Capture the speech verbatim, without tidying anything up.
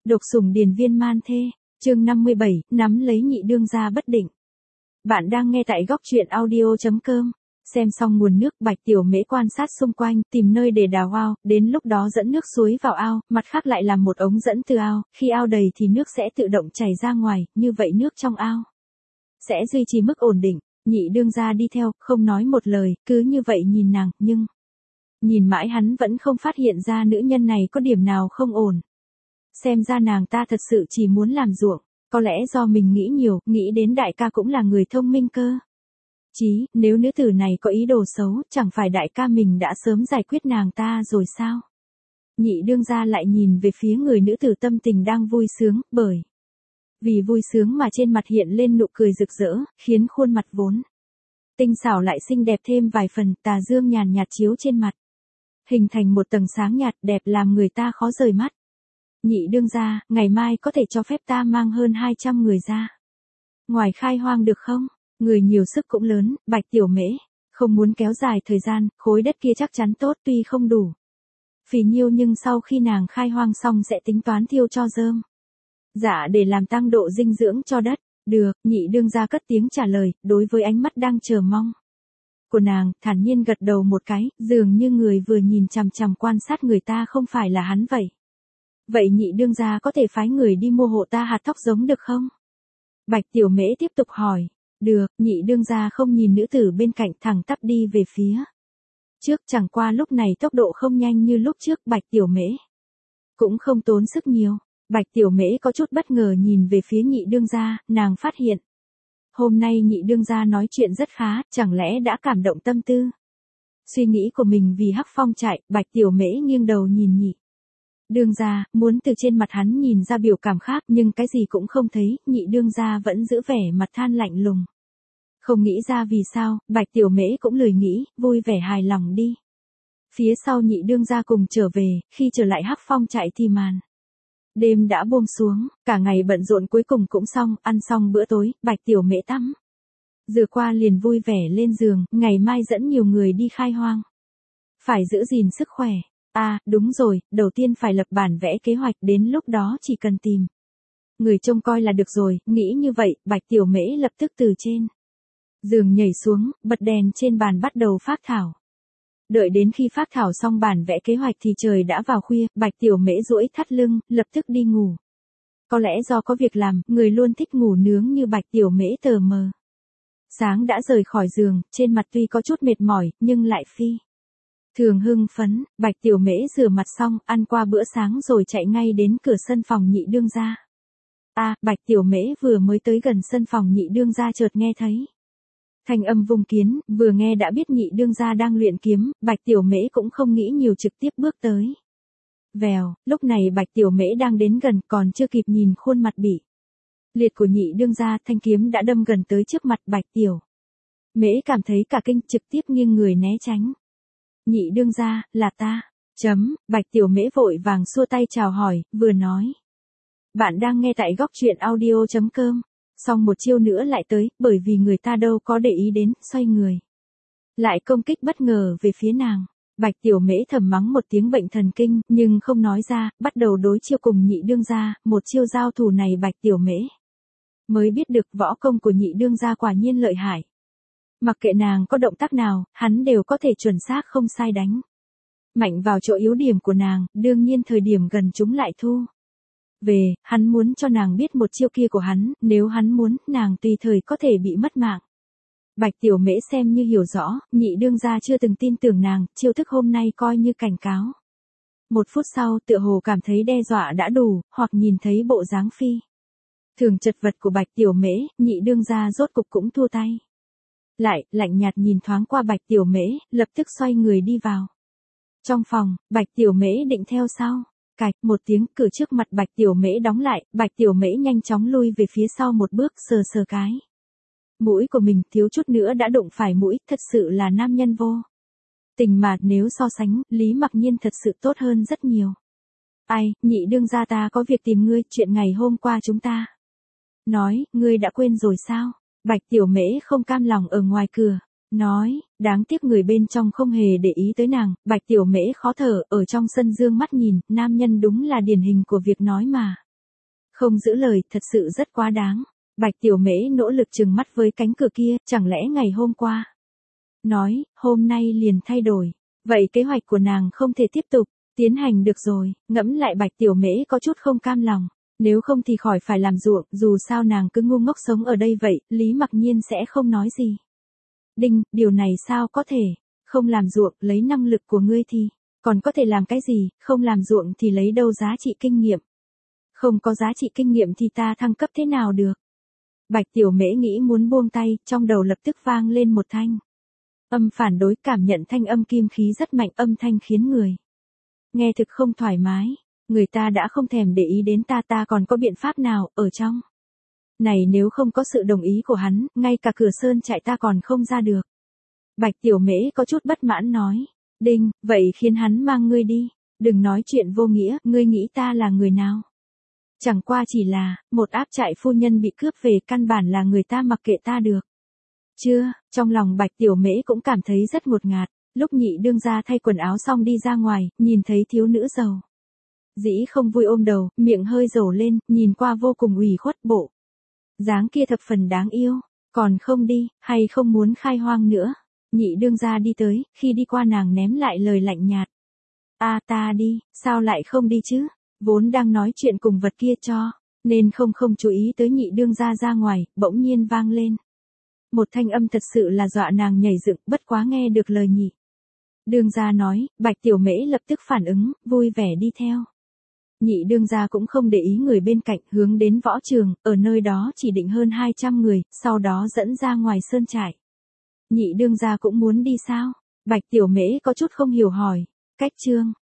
Độc sủng điền viên man thê, chương năm mươi bảy, nắm lấy nhị đương gia bất định. Bạn đang nghe tại góc truyện audio.com. Xem xong nguồn nước, Bạch Tiểu Mễ quan sát xung quanh, tìm nơi để đào ao, đến lúc đó dẫn nước suối vào ao, mặt khác lại làm một ống dẫn từ ao, khi ao đầy thì nước sẽ tự động chảy ra ngoài, như vậy nước trong ao sẽ duy trì mức ổn định. Nhị đương gia đi theo, không nói một lời, cứ như vậy nhìn nàng, nhưng nhìn mãi hắn vẫn không phát hiện ra nữ nhân này có điểm nào không ổn. Xem ra nàng ta thật sự chỉ muốn làm ruộng, có lẽ do mình nghĩ nhiều, nghĩ đến đại ca cũng là người thông minh cơ. Chí, nếu nữ tử này có ý đồ xấu, chẳng phải đại ca mình đã sớm giải quyết nàng ta rồi sao? Nhị đương gia lại nhìn về phía người nữ tử tâm tình đang vui sướng, bởi vì vui sướng mà trên mặt hiện lên nụ cười rực rỡ, khiến khuôn mặt vốn tinh xảo lại xinh đẹp thêm vài phần, tà dương nhàn nhạt chiếu trên mặt, hình thành một tầng sáng nhạt đẹp làm người ta khó rời mắt. Nhị đương gia, ngày mai có thể cho phép ta mang hơn hai trăm người ra ngoài khai hoang được không? Người nhiều sức cũng lớn, Bạch Tiểu Mễ không muốn kéo dài thời gian, khối đất kia chắc chắn tốt tuy không đủ phì nhiêu nhưng sau khi nàng khai hoang xong sẽ tính toán thiêu cho rơm dạ để làm tăng độ dinh dưỡng cho đất. Được, nhị đương gia cất tiếng trả lời, đối với ánh mắt đang chờ mong của nàng, thản nhiên gật đầu một cái, dường như người vừa nhìn chằm chằm quan sát người ta không phải là hắn vậy. Vậy nhị đương gia có thể phái người đi mua hộ ta hạt thóc giống được không? Bạch Tiểu Mễ tiếp tục hỏi. Được, nhị đương gia không nhìn nữ tử bên cạnh, thẳng tắp đi về phía trước, chẳng qua lúc này tốc độ không nhanh như lúc trước. Bạch Tiểu Mễ cũng không tốn sức nhiều. Bạch Tiểu Mễ có chút bất ngờ nhìn về phía nhị đương gia, nàng phát hiện hôm nay nhị đương gia nói chuyện rất khá, chẳng lẽ đã cảm động tâm tư suy nghĩ của mình vì Hắc Phong trại. Bạch Tiểu Mễ nghiêng đầu nhìn nhị đương gia, muốn từ trên mặt hắn nhìn ra biểu cảm khác, nhưng cái gì cũng không thấy. Nhị đương gia vẫn giữ vẻ mặt than lạnh lùng, không nghĩ ra vì sao. Bạch Tiểu Mễ cũng lười nghĩ, vui vẻ hài lòng đi. Phía sau nhị đương gia cùng trở về, khi trở lại Hắc Phong trại thì màn đêm đã buông xuống, cả ngày bận rộn cuối cùng cũng xong. Ăn xong bữa tối, Bạch Tiểu Mễ tắm rửa qua liền vui vẻ lên giường, ngày mai dẫn nhiều người đi khai hoang, phải giữ gìn sức khỏe. À, đúng rồi, đầu tiên phải lập bản vẽ kế hoạch, đến lúc đó chỉ cần tìm người trông coi là được rồi. Nghĩ như vậy, Bạch Tiểu Mễ lập tức từ trên giường nhảy xuống, bật đèn trên bàn bắt đầu phác thảo. Đợi đến khi phác thảo xong bản vẽ kế hoạch thì trời đã vào khuya, Bạch Tiểu Mễ duỗi thắt lưng, lập tức đi ngủ. Có lẽ do có việc làm, người luôn thích ngủ nướng như Bạch Tiểu Mễ tờ mờ sáng đã rời khỏi giường, trên mặt tuy có chút mệt mỏi, nhưng lại phi thường hưng phấn. Bạch Tiểu Mễ rửa mặt xong, ăn qua bữa sáng rồi chạy ngay đến cửa sân phòng nhị đương gia. À, Bạch Tiểu Mễ vừa mới tới gần sân phòng nhị đương gia chợt nghe thấy thanh âm vung kiếm, vừa nghe đã biết nhị đương gia đang luyện kiếm. Bạch Tiểu Mễ cũng không nghĩ nhiều, trực tiếp bước tới. Vèo, lúc này Bạch Tiểu Mễ đang đến gần, còn chưa kịp nhìn khuôn mặt bị liệt của nhị đương gia, thanh kiếm đã đâm gần tới trước mặt. Bạch Tiểu Mễ cảm thấy cả kinh, trực tiếp nghiêng người né tránh. Nhị đương gia, là ta. Chấm, Bạch Tiểu Mễ vội vàng xua tay chào hỏi, vừa nói. Bạn đang nghe tại góc truyện audio.com. Xong một chiêu nữa lại tới, bởi vì người ta đâu có để ý đến, xoay người lại công kích bất ngờ về phía nàng. Bạch Tiểu Mễ thầm mắng một tiếng bệnh thần kinh, nhưng không nói ra, bắt đầu đối chiêu cùng nhị đương gia. Một chiêu giao thủ này Bạch Tiểu Mễ mới biết được võ công của nhị đương gia quả nhiên lợi hại. Mặc kệ nàng có động tác nào, hắn đều có thể chuẩn xác không sai đánh mạnh vào chỗ yếu điểm của nàng. Đương nhiên thời điểm gần chúng lại thu về, hắn muốn cho nàng biết một chiêu kia của hắn, nếu hắn muốn, nàng tùy thời có thể bị mất mạng. Bạch Tiểu Mễ xem như hiểu rõ, nhị đương gia chưa từng tin tưởng nàng, chiêu thức hôm nay coi như cảnh cáo. Một phút sau, tựa hồ cảm thấy đe dọa đã đủ, hoặc nhìn thấy bộ dáng phi thường chật vật của Bạch Tiểu Mễ, nhị đương gia rốt cục cũng thua tay lại, lạnh nhạt nhìn thoáng qua Bạch Tiểu Mễ, lập tức xoay người đi vào trong phòng. Bạch Tiểu Mễ định theo sau. Cạch, một tiếng, cửa trước mặt Bạch Tiểu Mễ đóng lại. Bạch Tiểu Mễ nhanh chóng lui về phía sau một bước, sờ sờ cái mũi của mình, thiếu chút nữa đã đụng phải mũi. Thật sự là nam nhân vô tình mà, nếu so sánh, Lý Mặc Nhiên thật sự tốt hơn rất nhiều. Ai, nhị đương gia, ta có việc tìm ngươi, chuyện ngày hôm qua chúng ta nói, ngươi đã quên rồi sao? Bạch Tiểu Mễ không cam lòng ở ngoài cửa nói, đáng tiếc người bên trong không hề để ý tới nàng. Bạch Tiểu Mễ khó thở, ở trong sân dương mắt nhìn, nam nhân đúng là điển hình của việc nói mà Không giữ lời, thật sự rất quá đáng. Bạch Tiểu Mễ nỗ lực trừng mắt với cánh cửa kia, chẳng lẽ ngày hôm qua. Nói, hôm nay liền thay đổi. Vậy kế hoạch của nàng không thể tiếp tục, tiến hành được rồi, ngẫm lại Bạch Tiểu Mễ có chút không cam lòng. Nếu không thì khỏi phải làm ruộng, dù sao nàng cứ ngu ngốc sống ở đây vậy, Lý Mặc Nhiên sẽ không nói gì. Đinh, điều này sao có thể, không làm ruộng, lấy năng lực của ngươi thì, còn có thể làm cái gì, không làm ruộng thì lấy đâu giá trị kinh nghiệm. Không có giá trị kinh nghiệm thì ta thăng cấp thế nào được. Bạch Tiểu Mễ nghĩ muốn buông tay, trong đầu lập tức vang lên một thanh âm phản đối, cảm nhận thanh âm kim khí rất mạnh, âm thanh khiến người nghe thực không thoải mái. Người ta đã không thèm để ý đến ta, ta còn có biện pháp nào, ở trong này nếu không có sự đồng ý của hắn, ngay cả cửa sơn trại ta còn không ra được. Bạch Tiểu Mễ có chút bất mãn nói, Đinh, vậy khiến hắn mang ngươi đi, đừng nói chuyện vô nghĩa, ngươi nghĩ ta là người nào? Chẳng qua chỉ là, một áp trại phu nhân bị cướp về, căn bản là người ta mặc kệ ta được. Chưa, trong lòng Bạch Tiểu Mễ cũng cảm thấy rất ngột ngạt, lúc nhị đương gia thay quần áo xong đi ra ngoài, nhìn thấy thiếu nữ giàu dĩ không vui ôm đầu, miệng hơi rổ lên, nhìn qua vô cùng ủy khuất, bộ dáng kia thập phần đáng yêu, còn không đi, hay không muốn khai hoang nữa. Nhị đương gia đi tới, khi đi qua nàng ném lại lời lạnh nhạt. A ta đi, sao lại không đi chứ, vốn đang nói chuyện cùng vật kia cho, nên không không chú ý tới nhị đương gia ra ngoài, bỗng nhiên vang lên. Một thanh âm thật sự là dọa nàng nhảy dựng, bất quá nghe được lời nhị đương gia nói, Bạch Tiểu Mễ lập tức phản ứng, vui vẻ đi theo. Nhị đương gia cũng không để ý người bên cạnh, hướng đến võ trường, ở nơi đó chỉ định hơn hai trăm người, sau đó dẫn ra ngoài sơn trại. Nhị đương gia cũng muốn đi sao? Bạch Tiểu Mễ có chút không hiểu hỏi. Cách chương